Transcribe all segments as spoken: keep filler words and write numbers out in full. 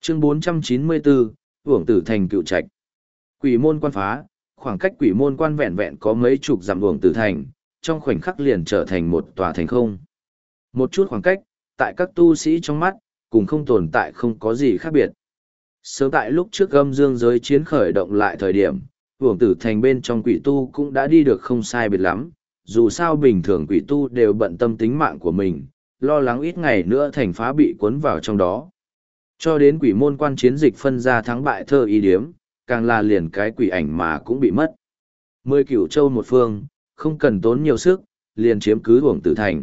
Chương bốn trăm chín mươi bốn, Uổng Tử Thành Cựu Trạch. Quỷ môn quan phá, khoảng cách quỷ môn quan vẹn vẹn có mấy chục dặm Uổng Tử Thành, trong khoảnh khắc liền trở thành một tòa thành không. Một chút khoảng cách, tại các tu sĩ trong mắt, cùng không tồn tại không có gì khác biệt. Sớm tại lúc trước âm dương giới chiến khởi động lại thời điểm, Uổng Tử Thành bên trong quỷ tu cũng đã đi được không sai biệt lắm, dù sao bình thường quỷ tu đều bận tâm tính mạng của mình, lo lắng ít ngày nữa thành phá bị cuốn vào trong đó. Cho đến quỷ môn quan chiến dịch phân ra thắng bại thơ y điếm, càng là liền cái quỷ ảnh mà cũng bị mất. Mười cửu châu một phương, không cần tốn nhiều sức, liền chiếm cứ Uổng Tử Thành.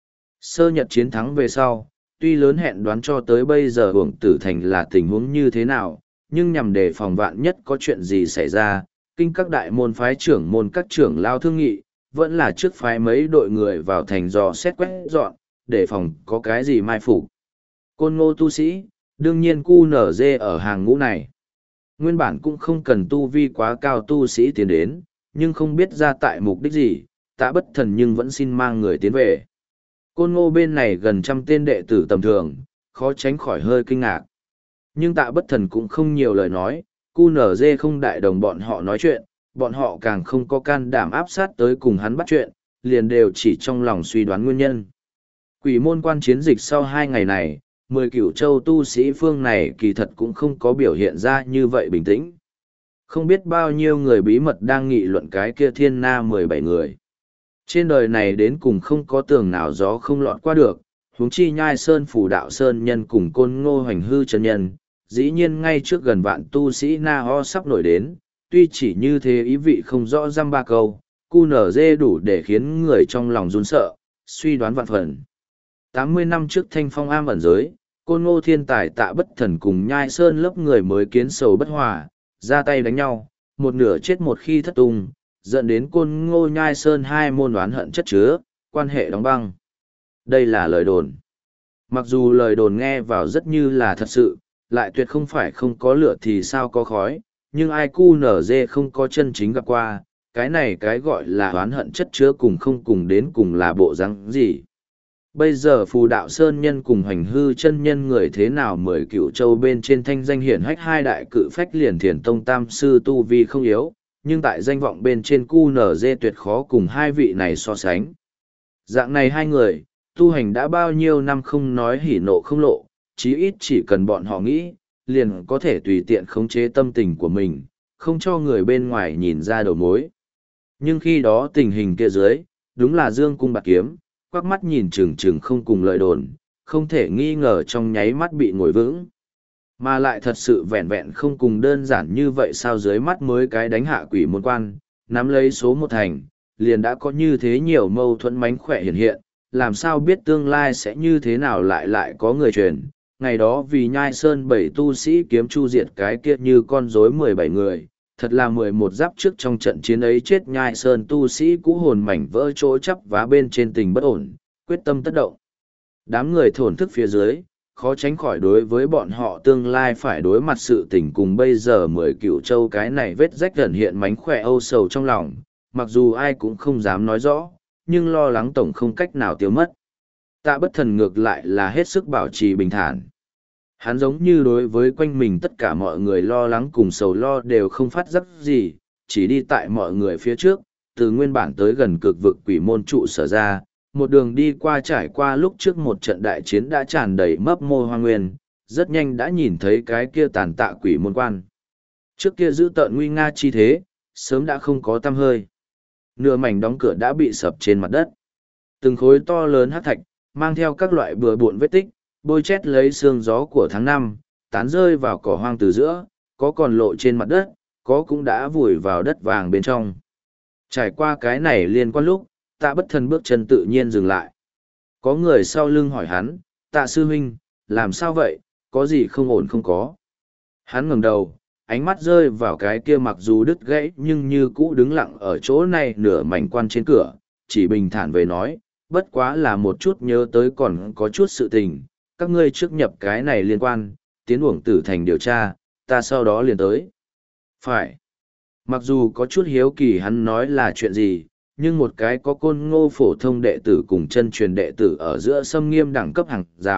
Sơ nhật chiến thắng về sau, tuy lớn hẹn đoán cho tới bây giờ Uổng Tử Thành là tình huống như thế nào, nhưng nhằm đề phòng vạn nhất có chuyện gì xảy ra, kinh các đại môn phái trưởng môn các trưởng lao thương nghị, vẫn là trước phái mấy đội người vào thành dò xét quét dọn, để phòng có cái gì mai phục. Côn Ngô tu sĩ, đương nhiên cu nở dê ở hàng ngũ này. Nguyên bản cũng không cần tu vi quá cao tu sĩ tiến đến, nhưng không biết ra tại mục đích gì, Tạ Bất Thần nhưng vẫn xin mang người tiến về. Côn Ngô bên này gần trăm tên đệ tử tầm thường, khó tránh khỏi hơi kinh ngạc. Nhưng Tạ Bất Thần cũng không nhiều lời nói, cu nở dê không đại đồng bọn họ nói chuyện, bọn họ càng không có can đảm áp sát tới cùng hắn bắt chuyện, liền đều chỉ trong lòng suy đoán nguyên nhân. Quỷ môn quan chiến dịch sau hai ngày này, mười cửu châu tu sĩ phương này kỳ thật cũng không có biểu hiện ra như vậy bình tĩnh. Không biết bao nhiêu người bí mật đang nghị luận cái kia thiên na mười bảy người. Trên đời này đến cùng không có tường nào gió không lọt qua được, huống chi nhai sơn phủ đạo sơn nhân cùng côn ngô hoành hư chân nhân, dĩ nhiên ngay trước gần vạn tu sĩ na ho sắp nổi đến, tuy chỉ như thế ý vị không rõ răm ba câu, cu nở dê đủ để khiến người trong lòng run sợ, suy đoán vạn phần. tám mươi năm trước thanh phong am ẩn giới, côn ngô thiên tài Tạ Bất Thần cùng nhai sơn lớp người mới kiến sầu bất hòa, ra tay đánh nhau, một nửa chết một khi thất tung, dẫn đến côn ngô nhai sơn hai môn oán hận chất chứa, quan hệ đóng băng. Đây là lời đồn. Mặc dù lời đồn nghe vào rất như là thật sự, lại tuyệt không phải không có lửa thì sao có khói, nhưng ai cu nở dê không có chân chính gặp qua, cái này cái gọi là oán hận chất chứa cùng không cùng đến cùng là bộ rắn gì. Bây giờ phù đạo sơn nhân cùng hành hư chân nhân người thế nào mười cựu châu bên trên thanh danh hiển hách hai đại cự phách liền thiền tông tam sư tu vi không yếu, nhưng tại danh vọng bên trên cu nở dê tuyệt khó cùng hai vị này so sánh. Dạng này hai người, tu hành đã bao nhiêu năm không nói hỉ nộ không lộ, chí ít chỉ cần bọn họ nghĩ, liền có thể tùy tiện khống chế tâm tình của mình, không cho người bên ngoài nhìn ra đầu mối. Nhưng khi đó tình hình kia dưới, đúng là dương cung bạc kiếm, quắc mắt nhìn chừng chừng không cùng lời đồn, không thể nghi ngờ trong nháy mắt bị ngồi vững. Mà lại thật sự vẹn vẹn không cùng đơn giản như vậy sao dưới mắt mới cái đánh hạ quỷ môn quan, nắm lấy số một thành, liền đã có như thế nhiều mâu thuẫn mánh khỏe hiện hiện, làm sao biết tương lai sẽ như thế nào lại lại có người truyền. Ngày đó vì nhai sơn bảy tu sĩ kiếm chu diệt cái kia như con rối mười bảy người, thật là mười một giáp trước trong trận chiến ấy chết nhai sơn tu sĩ cũ hồn mảnh vỡ chỗ chắp vá bên trên tình bất ổn, quyết tâm tất động. Đám người thổn thức phía dưới, khó tránh khỏi đối với bọn họ tương lai phải đối mặt sự tình cùng bây giờ mười cựu châu cái này vết rách gần hiện mánh khỏe âu sầu trong lòng, mặc dù ai cũng không dám nói rõ, nhưng lo lắng tổng không cách nào tiêu mất. Tạ Bất Thần ngược lại là hết sức bảo trì bình thản. Hắn giống như đối với quanh mình tất cả mọi người lo lắng cùng sầu lo đều không phát giác gì, chỉ đi tại mọi người phía trước, từ nguyên bản tới gần cực vực quỷ môn trụ sở ra, một đường đi qua trải qua lúc trước một trận đại chiến đã tràn đầy mấp mô hoang nguyên, rất nhanh đã nhìn thấy cái kia tàn tạ quỷ môn quan. Trước kia giữ tợn nguy nga chi thế, sớm đã không có tăm hơi. Nửa mảnh đóng cửa đã bị sập trên mặt đất. Từng khối to lớn hắc thạch, mang theo các loại bừa bộn vết tích, bôi chét lấy sương gió của tháng năm, tán rơi vào cỏ hoang từ giữa, có còn lộ trên mặt đất, có cũng đã vùi vào đất vàng bên trong. Trải qua cái này liên quan lúc, Tạ Bất Thần bước chân tự nhiên dừng lại. Có người sau lưng hỏi hắn, Tạ sư huynh, làm sao vậy, có gì không ổn không có. Hắn ngẩng đầu, ánh mắt rơi vào cái kia mặc dù đứt gãy nhưng như cũ đứng lặng ở chỗ này nửa mảnh quan trên cửa, chỉ bình thản về nói, bất quá là một chút nhớ tới còn có chút sự tình, các ngươi trước nhập cái này liên quan, tiến Uổng Tử Thành điều tra, ta sau đó liền tới. Phải. Mặc dù có chút hiếu kỳ hắn nói là chuyện gì, nhưng một cái có côn ngô phổ thông đệ tử cùng chân truyền đệ tử ở giữa xâm nghiêm đẳng cấp hàng rào,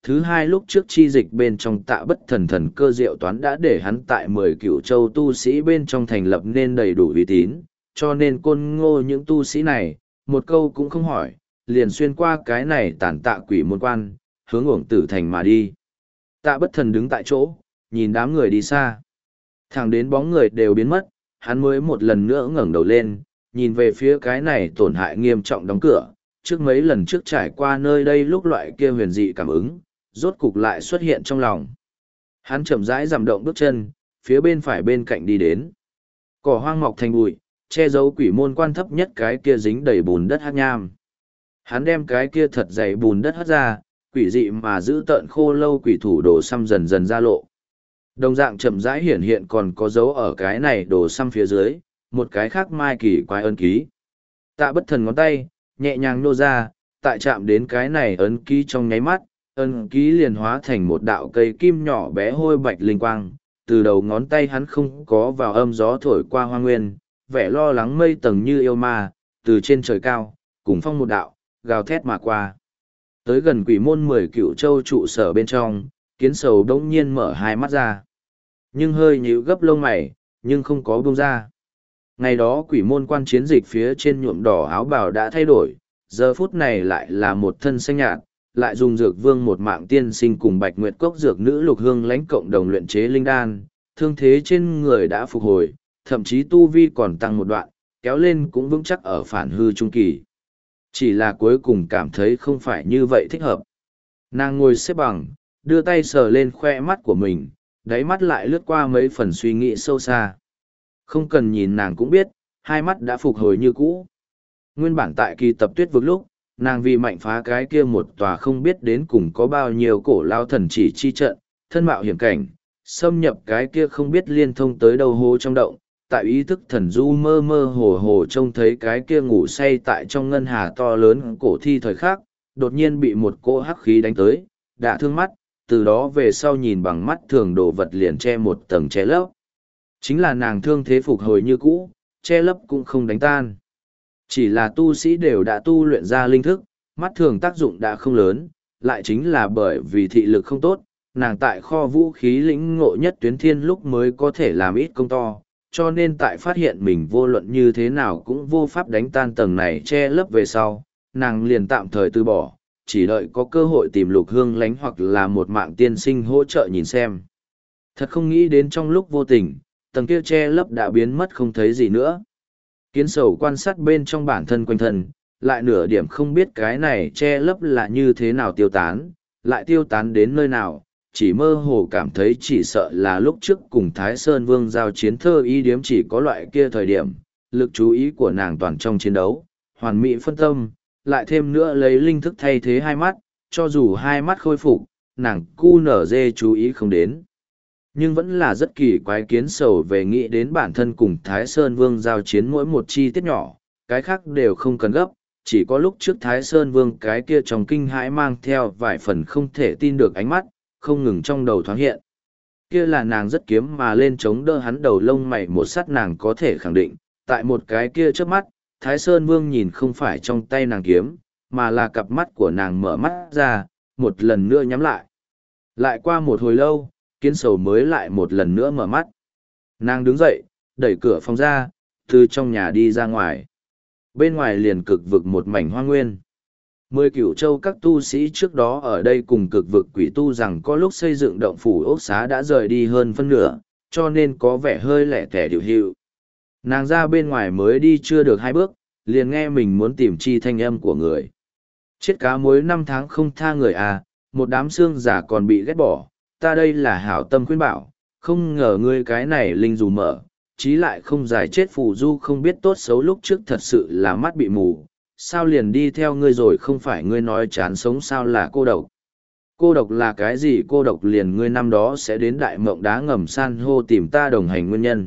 Thứ hai, lúc trước chi dịch bên trong Tạ Bất Thần thần cơ diệu toán đã để hắn tại mười cửu châu tu sĩ bên trong thành lập nên đầy đủ uy tín, cho nên côn ngô những tu sĩ này, một câu cũng không hỏi, liền xuyên qua cái này tàn tạ quỷ môn quan, hướng uổng tử thành mà đi. Tạ Bất Thần đứng tại chỗ, nhìn đám người đi xa. Thẳng đến bóng người đều biến mất, hắn mới một lần nữa ngẩng đầu lên, nhìn về phía cái này tổn hại nghiêm trọng đóng cửa, trước mấy lần trước trải qua nơi đây lúc loại kia huyền dị cảm ứng, rốt cục lại xuất hiện trong lòng. Hắn chậm rãi giảm động bước chân, phía bên phải bên cạnh đi đến. Cỏ hoang mọc thành bụi, che giấu quỷ môn quan thấp nhất cái kia dính đầy bùn đất hắc nham. Hắn đem cái kia thật dày bùn đất hất ra, quỷ dị mà giữ tợn khô lâu quỷ thủ đồ xăm dần dần ra lộ. Đồng dạng chậm rãi hiển hiện còn có dấu ở cái này đồ xăm phía dưới, một cái khác mai kỳ quái ấn ký. Tạ Bất Thần ngón tay, nhẹ nhàng nô ra, tại chạm đến cái này ấn ký trong nháy mắt, ấn ký liền hóa thành một đạo cây kim nhỏ bé hôi bạch linh quang, từ đầu ngón tay hắn không có vào âm gió thổi qua hoa nguyên, vẻ lo lắng mây tầng như yêu ma, từ trên trời cao, cùng phong một đạo, gào thét mà qua. Tới gần quỷ môn mười cựu châu trụ sở bên trong, kiến sầu đống nhiên mở hai mắt ra. Nhưng hơi nhíu gấp lông mày, nhưng không có buông ra. Ngày đó quỷ môn quan chiến dịch phía trên nhuộm đỏ áo bào đã thay đổi, giờ phút này lại là một thân xanh nhạt, lại dùng dược vương một mạng tiên sinh cùng bạch nguyệt cốc dược nữ lục hương lãnh cộng đồng luyện chế linh đan, thương thế trên người đã phục hồi, thậm chí tu vi còn tăng một đoạn, kéo lên cũng vững chắc ở phản hư trung kỳ. Chỉ là cuối cùng cảm thấy không phải như vậy thích hợp. Nàng ngồi xếp bằng, đưa tay sờ lên khoe mắt của mình, đáy mắt lại lướt qua mấy phần suy nghĩ sâu xa. Không cần nhìn nàng cũng biết, hai mắt đã phục hồi như cũ. Nguyên bản tại kỳ tập tuyết vực lúc, nàng vì mạnh phá cái kia một tòa không biết đến cùng có bao nhiêu cổ lao thần chỉ chi trận, thân mạo hiểm cảnh, xâm nhập cái kia không biết liên thông tới đâu hố trong động, tại ý thức thần du mơ mơ hồ hồ trông thấy cái kia ngủ say tại trong ngân hà to lớn cổ thi thời khắc, đột nhiên bị một cỗ hắc khí đánh tới, đã thương mắt, từ đó về sau nhìn bằng mắt thường đồ vật liền che một tầng che lấp. Chính là nàng thương thế phục hồi như cũ, che lấp cũng không đánh tan. Chỉ là tu sĩ đều đã tu luyện ra linh thức, mắt thường tác dụng đã không lớn, lại chính là bởi vì thị lực không tốt, nàng tại kho vũ khí lĩnh ngộ nhất tuyến thiên lúc mới có thể làm ít công to, cho nên tại phát hiện mình vô luận như thế nào cũng vô pháp đánh tan tầng này che lấp về sau, nàng liền tạm thời từ bỏ, chỉ đợi có cơ hội tìm lục hương lánh hoặc là một mạng tiên sinh hỗ trợ nhìn xem. Thật không nghĩ đến trong lúc vô tình, tầng kia che lấp đã biến mất không thấy gì nữa. Kiến sầu quan sát bên trong bản thân quanh thân, lại nửa điểm không biết cái này che lấp là như thế nào tiêu tán, lại tiêu tán đến nơi nào, chỉ mơ hồ cảm thấy chỉ sợ là lúc trước cùng Thái Sơn Vương giao chiến thơ y điếm chỉ có loại kia thời điểm, lực chú ý của nàng toàn trong chiến đấu, hoàn mỹ phân tâm, lại thêm nữa lấy linh thức thay thế hai mắt, cho dù hai mắt khôi phục, nàng cu nở dê chú ý không đến. Nhưng vẫn là rất kỳ quái kiến sầu về nghĩ đến bản thân cùng Thái Sơn Vương giao chiến mỗi một chi tiết nhỏ, cái khác đều không cần gấp, chỉ có lúc trước Thái Sơn Vương cái kia trong kinh hãi mang theo vài phần không thể tin được ánh mắt, không ngừng trong đầu thoáng hiện. Kia là nàng rất kiếm mà lên chống đỡ hắn đầu lông mày một sát nàng có thể khẳng định, tại một cái kia trước mắt, Thái Sơn Vương nhìn không phải trong tay nàng kiếm, mà là cặp mắt của nàng mở mắt ra, một lần nữa nhắm lại. Lại qua một hồi lâu, kiến sầu mới lại một lần nữa mở mắt. Nàng đứng dậy, đẩy cửa phòng ra, từ trong nhà đi ra ngoài. Bên ngoài liền cực vực một mảnh hoa nguyên. Mười cửu châu các tu sĩ trước đó ở đây cùng cực vực quỷ tu rằng có lúc xây dựng động phủ ốc xá đã rời đi hơn phân nửa, cho nên có vẻ hơi lẻ tẻ điều hiệu. Nàng ra bên ngoài mới đi chưa được hai bước, liền nghe mình muốn tìm chi thanh âm của người. Chết cá muối năm tháng không tha người à, một đám xương giả còn bị ghét bỏ, ta đây là hảo tâm khuyên bảo, không ngờ ngươi cái này linh dù mở, chí lại không giải chết phù du không biết tốt xấu lúc trước thật sự là mắt bị mù, sao liền đi theo ngươi rồi không phải ngươi nói chán sống sao là cô độc. Cô độc là cái gì cô độc liền ngươi năm đó sẽ đến đại mộng đá ngầm san hô tìm ta đồng hành nguyên nhân.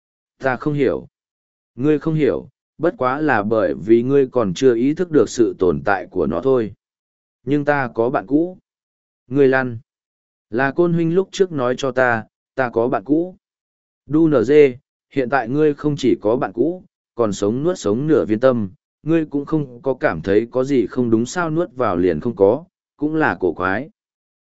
Ta không hiểu. Ngươi không hiểu, bất quá là bởi vì ngươi còn chưa ý thức được sự tồn tại của nó thôi. Nhưng ta có bạn cũ. Ngươi lăn. Là Côn huynh lúc trước nói cho ta, ta có bạn cũ. Đu nở dê, hiện tại ngươi không chỉ có bạn cũ, còn sống nuốt sống nửa viên tâm, ngươi cũng không có cảm thấy có gì không đúng sao nuốt vào liền không có, cũng là cổ quái.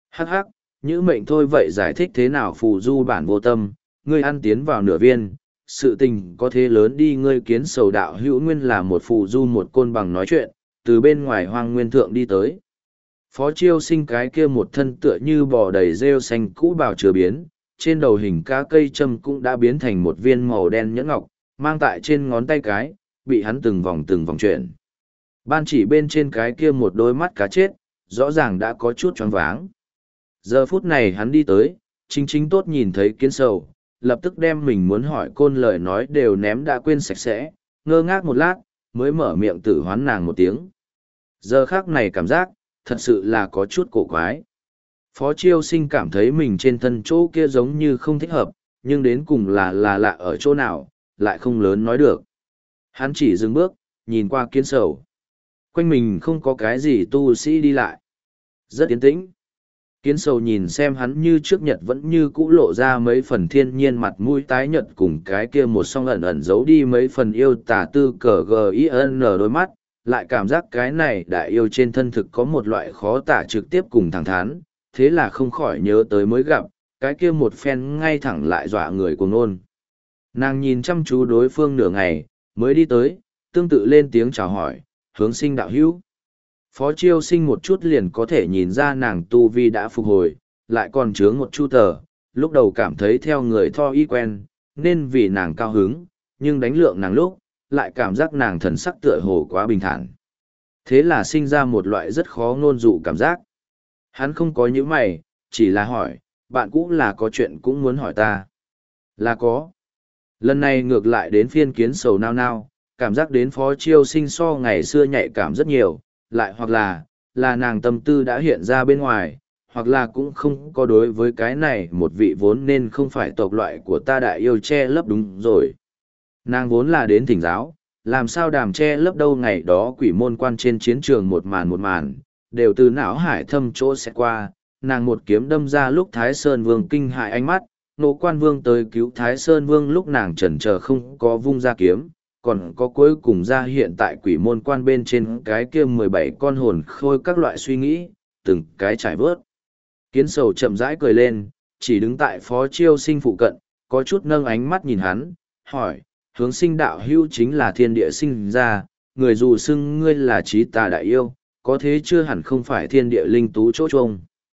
Hắc hắc, nhữ mệnh thôi vậy giải thích thế nào phù du bản vô tâm, ngươi ăn tiến vào nửa viên, sự tình có thế lớn đi ngươi kiến sầu đạo hữu nguyên là một phù du một côn bằng nói chuyện, từ bên ngoài hoang nguyên thượng đi tới. Phó Chiêu Sinh cái kia một thân tựa như bò đầy rêu xanh cũ bào chừa biến, trên đầu hình cá cây châm cũng đã biến thành một viên màu đen nhẫn ngọc, mang tại trên ngón tay cái, bị hắn từng vòng từng vòng chuyển. Ban chỉ bên trên cái kia một đôi mắt cá chết, rõ ràng đã có chút choáng váng. Giờ phút này hắn đi tới, chính chính tốt nhìn thấy kiến sầu, lập tức đem mình muốn hỏi côn lời nói đều ném đã quên sạch sẽ, ngơ ngác một lát, mới mở miệng tử hoán nàng một tiếng. Giờ khác này cảm giác, thật sự là có chút cổ quái. Phó Chiêu Sinh cảm thấy mình trên thân chỗ kia giống như không thích hợp, nhưng đến cùng là là lạ ở chỗ nào, lại không lớn nói được. Hắn chỉ dừng bước, nhìn qua kiến sầu. Quanh mình không có cái gì tu sĩ đi lại. Rất yên tĩnh. Kiến sầu nhìn xem hắn như trước nhật vẫn như cũ lộ ra mấy phần thiên nhiên mặt mũi tái nhật cùng cái kia một song ẩn ẩn giấu đi mấy phần yêu tà tư cờ g i n đôi mắt, lại cảm giác cái này đại yêu trên thân thực có một loại khó tả trực tiếp cùng thẳng thắn, thế là không khỏi nhớ tới mới gặp, cái kia một phen ngay thẳng lại dọa người cuồng nôn. Nàng nhìn chăm chú đối phương nửa ngày, mới đi tới, tương tự lên tiếng chào hỏi, hướng sinh đạo hữu. Phó Chiêu Sinh một chút liền có thể nhìn ra nàng tu vi đã phục hồi, lại còn chướng một chu tờ, lúc đầu cảm thấy theo người tho y quen, nên vì nàng cao hứng, nhưng đánh lượng nàng lúc, lại cảm giác nàng thần sắc tựa hồ quá bình thản. Thế là sinh ra một loại rất khó ngôn dụ cảm giác. Hắn không có những mày, chỉ là hỏi, bạn cũ là có chuyện cũng muốn hỏi ta. Là có. Lần này ngược lại đến phiên kiến sầu nao nao, cảm giác đến Phó Chiêu Sinh so ngày xưa nhạy cảm rất nhiều, lại hoặc là, là nàng tâm tư đã hiện ra bên ngoài, hoặc là cũng không có đối với cái này một vị vốn nên không phải tộc loại của ta đại yêu che lấp đúng rồi. Nàng vốn là đến thỉnh giáo, làm sao đàm che lấp đâu ngày đó quỷ môn quan trên chiến trường một màn một màn, đều từ não hải thâm chỗ sẽ qua, nàng một kiếm đâm ra lúc Thái Sơn Vương kinh hại ánh mắt, Nộ Quan Vương tới cứu Thái Sơn Vương lúc nàng chần chờ không có vung ra kiếm, còn có cuối cùng ra hiện tại quỷ môn quan bên trên cái kia mười bảy con hồn khôi các loại suy nghĩ, từng cái trải vớt. Kiến sầu chậm rãi cười lên, chỉ đứng tại Phó Chiêu Sinh phụ cận, có chút nâng ánh mắt nhìn hắn, hỏi, hướng sinh đạo hưu chính là thiên địa sinh ra, người dù xưng ngươi là trí tà đại yêu, có thế chưa hẳn không phải thiên địa linh tú chỗ trông.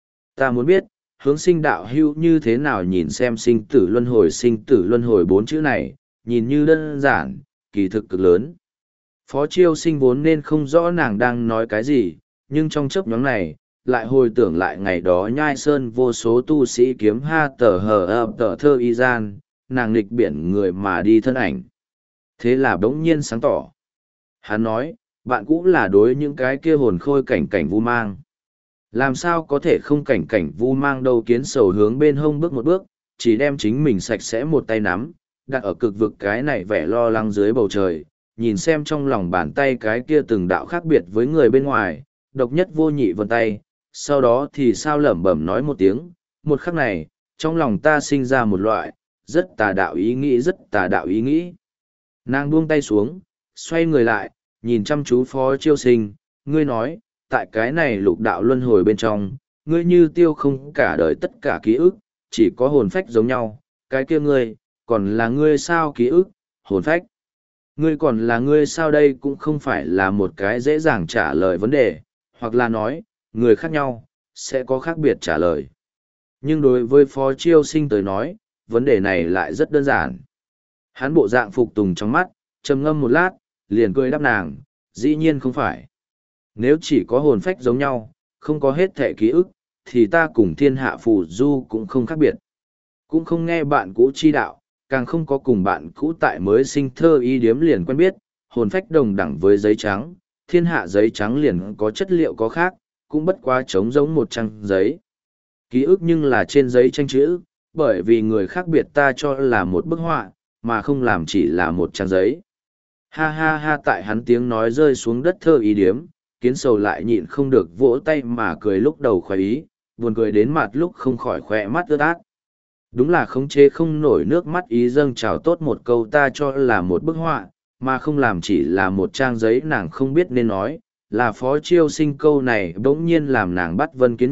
Ta muốn biết, hướng sinh đạo hưu như thế nào nhìn xem sinh tử luân hồi sinh tử luân hồi bốn chữ này, nhìn như đơn giản, kỳ thực cực lớn. Phó Chiêu Sinh vốn nên không rõ nàng đang nói cái gì, nhưng trong chấp nhóm này, lại hồi tưởng lại ngày đó nhai sơn vô số tu sĩ kiếm ha tờ hờ ập tờ thơ y gian, nàng nghịch biển người mà đi thân ảnh. Thế là bỗng nhiên sáng tỏ. Hắn nói, bạn cũ là đối những cái kia hồn khôi cảnh cảnh vu mang. Làm sao có thể không cảnh cảnh vu mang đâu kiến sầu hướng bên hông bước một bước, chỉ đem chính mình sạch sẽ một tay nắm, đặt ở cực vực cái này vẻ lo lắng dưới bầu trời, nhìn xem trong lòng bàn tay cái kia từng đạo khác biệt với người bên ngoài, độc nhất vô nhị vân tay, sau đó thì sao lẩm bẩm nói một tiếng, một khắc này, trong lòng ta sinh ra một loại, rất tà đạo ý nghĩ rất tà đạo ý nghĩ. Nàng buông tay xuống, xoay người lại, nhìn chăm chú Phó Chiêu Sinh, ngươi nói, tại cái này lục đạo luân hồi bên trong, ngươi như tiêu không cả đời tất cả ký ức, chỉ có hồn phách giống nhau, cái kia ngươi, còn là ngươi sao ký ức, hồn phách. Ngươi còn là ngươi sao đây cũng không phải là một cái dễ dàng trả lời vấn đề, hoặc là nói, người khác nhau, sẽ có khác biệt trả lời. Nhưng đối với Phó Chiêu Sinh tới nói, vấn đề này lại rất đơn giản. Hắn bộ dạng phục tùng trong mắt, trầm ngâm một lát, liền cười đáp nàng, dĩ nhiên không phải. Nếu chỉ có hồn phách giống nhau, không có hết thể ký ức, thì ta cùng thiên hạ phù du cũng không khác biệt. Cũng không nghe bạn cũ chi đạo, càng không có cùng bạn cũ tại mới sinh thơ y điếm liền quen biết, hồn phách đồng đẳng với giấy trắng, thiên hạ giấy trắng liền có chất liệu có khác, cũng bất quá trống giống một trang giấy. Ký ức nhưng là trên giấy tranh chữ, bởi vì người khác biệt ta cho là một bức họa, mà không làm chỉ là một trang giấy. Ha ha ha tại hắn tiếng nói rơi xuống đất thơ y điếm, kiến sầu lại nhịn không được vỗ tay mà cười lúc đầu khoái ý, buồn cười đến mặt lúc không khỏi khỏe mắt ướt át. Đúng là khống chế không nổi nước mắt ý dâng trào tốt một câu ta cho là một bức họa, mà không làm chỉ là một trang giấy nàng không biết nên nói, là Phó Chiêu Sinh câu này bỗng nhiên làm nàng bắt vân kiến nhật,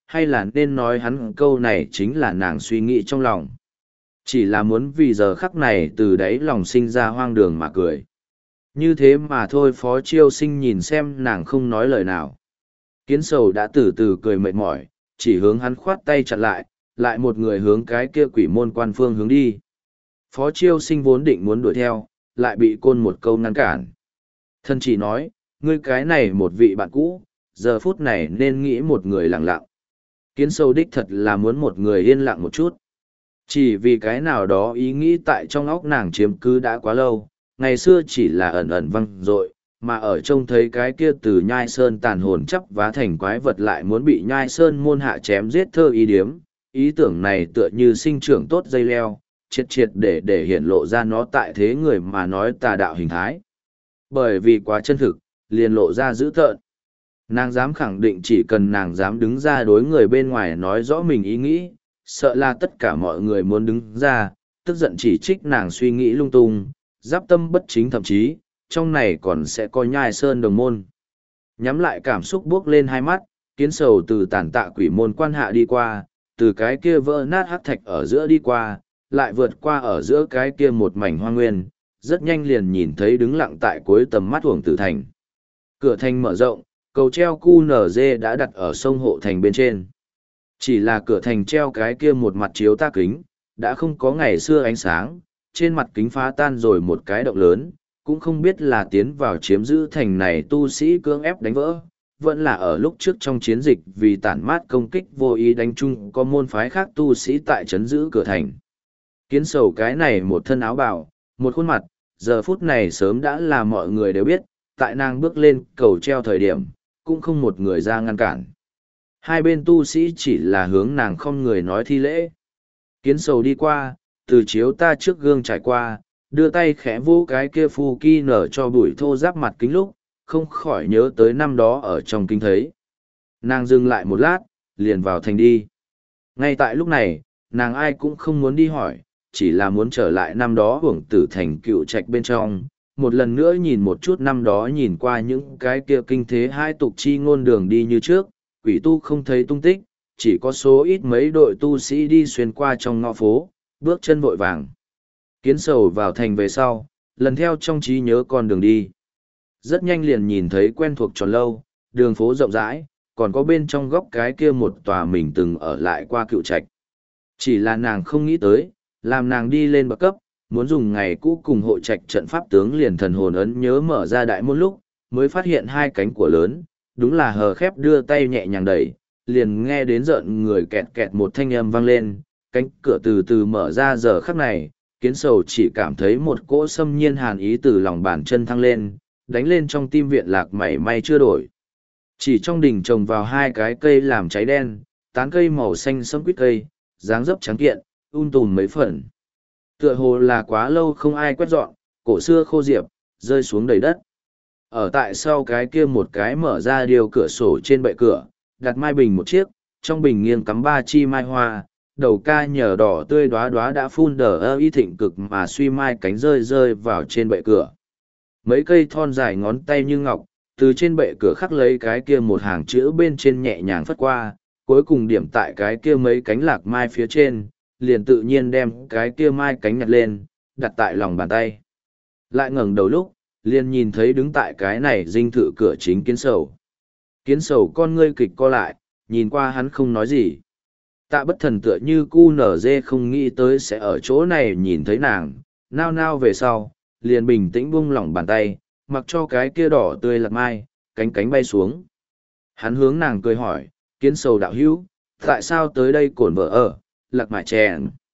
hay là nên nói hắn câu này chính là nàng suy nghĩ trong lòng. Chỉ là muốn vì giờ khắc này từ đáy lòng sinh ra hoang đường mà cười. Như thế mà thôi. Phó Chiêu Sinh nhìn xem nàng không nói lời nào. Kiến Sầu đã từ từ cười mệt mỏi, chỉ hướng hắn khoát tay chặn lại, lại một người hướng cái kia quỷ môn quan phương hướng đi. Phó Chiêu Sinh vốn định muốn đuổi theo, lại bị Côn một câu ngăn cản. Thân chỉ nói, ngươi cái này một vị bạn cũ, giờ phút này nên nghĩ một người lặng lặng. Kiến Sầu đích thật là muốn một người yên lặng một chút. Chỉ vì cái nào đó ý nghĩ tại trong óc nàng chiếm cứ đã quá lâu, ngày xưa chỉ là ẩn ẩn văng dội, mà ở trông thấy cái kia từ Nhai Sơn tàn hồn chấp vá thành quái vật lại muốn bị Nhai Sơn môn hạ chém giết thơ ý điếm, ý tưởng này tựa như sinh trưởng tốt dây leo, triệt triệt để để hiện lộ ra nó tại thế người mà nói tà đạo hình thái. Bởi vì quá chân thực, liền lộ ra dữ tợn. Nàng dám khẳng định chỉ cần nàng dám đứng ra đối người bên ngoài nói rõ mình ý nghĩ, sợ là tất cả mọi người muốn đứng ra, tức giận chỉ trích nàng suy nghĩ lung tung, giáp tâm bất chính, thậm chí, trong này còn sẽ có Nhai Sơn đồng môn. Nhắm lại cảm xúc bước lên hai mắt, Kiến Sầu từ tàn tạ quỷ môn quan hạ đi qua, từ cái kia vỡ nát hắc thạch ở giữa đi qua, lại vượt qua ở giữa cái kia một mảnh hoa nguyên, rất nhanh liền nhìn thấy đứng lặng tại cuối tầm mắt Uổng Tử Thành. Cửa thành mở rộng, cầu treo cu nở dê đã đặt ở sông Hộ Thành bên trên. Chỉ là cửa thành treo cái kia một mặt chiếu ta kính, đã không có ngày xưa ánh sáng, trên mặt kính phá tan rồi một cái động lớn, cũng không biết là tiến vào chiếm giữ thành này tu sĩ cưỡng ép đánh vỡ, vẫn là ở lúc trước trong chiến dịch vì tản mát công kích vô ý đánh chung có môn phái khác tu sĩ tại trấn giữ cửa thành. Kiến Sầu cái này một thân áo bào, một khuôn mặt, giờ phút này sớm đã là mọi người đều biết, tại nàng bước lên cầu treo thời điểm, cũng không một người ra ngăn cản. Hai bên tu sĩ chỉ là hướng nàng không người nói thi lễ. Kiến Sầu đi qua, từ chiếu ta trước gương trải qua, đưa tay khẽ vô cái kia phu ki nở cho bụi thô giáp mặt kính lúc, không khỏi nhớ tới năm đó ở trong kinh thấy. Nàng dừng lại một lát, liền vào thành đi. Ngay tại lúc này, nàng ai cũng không muốn đi hỏi, chỉ là muốn trở lại năm đó Uổng Tử Thành cựu trạch bên trong, một lần nữa nhìn một chút năm đó nhìn qua những cái kia kinh thế hai tục chi ngôn đường đi như trước, quỷ tu không thấy tung tích, chỉ có số ít mấy đội tu sĩ đi xuyên qua trong ngõ phố, bước chân vội vàng. Kiến Sầu vào thành về sau, lần theo trong trí nhớ con đường đi. Rất nhanh liền nhìn thấy quen thuộc tròn lâu, đường phố rộng rãi, còn có bên trong góc cái kia một tòa mình từng ở lại qua cựu trạch. Chỉ là nàng không nghĩ tới, làm nàng đi lên bậc cấp, muốn dùng ngày cũ cùng hộ trạch trận pháp tướng liền thần hồn ấn nhớ mở ra đại môn lúc, mới phát hiện hai cánh của lớn, đúng là hờ khép đưa tay nhẹ nhàng đẩy, liền nghe đến rợn người kẹt kẹt một thanh âm vang lên, cánh cửa từ từ mở ra. Giờ khắc này, Kiến Sầu chỉ cảm thấy một cỗ xâm nhiên hàn ý từ lòng bàn chân thăng lên, đánh lên trong tim viện lạc mảy may chưa đổi. Chỉ trong đình trồng vào hai cái cây làm cháy đen, tán cây màu xanh sẫm quýt cây, dáng dấp trắng kiện, um tùm mấy phần. Tựa hồ là quá lâu không ai quét dọn, cổ xưa khô diệp, rơi xuống đầy đất. Ở tại sau cái kia một cái mở ra điều cửa sổ trên bệ cửa, đặt mai bình một chiếc, trong bình nghiêng cắm ba chi mai hoa, đầu ca nhờ đỏ tươi đóa đóa đã phun đờ ơ y thịnh cực mà suy mai cánh rơi rơi vào trên bệ cửa. Mấy cây thon dài ngón tay như ngọc, từ trên bệ cửa khắc lấy cái kia một hàng chữ bên trên nhẹ nhàng phất qua, cuối cùng điểm tại cái kia mấy cánh lạc mai phía trên, liền tự nhiên đem cái kia mai cánh nhặt lên, đặt tại lòng bàn tay. Lại ngẩng đầu lúc, liền nhìn thấy đứng tại cái này dinh thự cửa chính Kiến Sầu. Kiến Sầu con ngươi kịch co lại, nhìn qua hắn không nói gì. Tạ Bất Thần tựa như cu nở dê không nghĩ tới sẽ ở chỗ này nhìn thấy nàng, nao nao về sau, liền bình tĩnh buông lỏng bàn tay, mặc cho cái kia đỏ tươi lạc mai, cánh cánh bay xuống. Hắn hướng nàng cười hỏi, Kiến Sầu đạo hữu, tại sao tới đây cổn vợ ở, lạc mại chèn.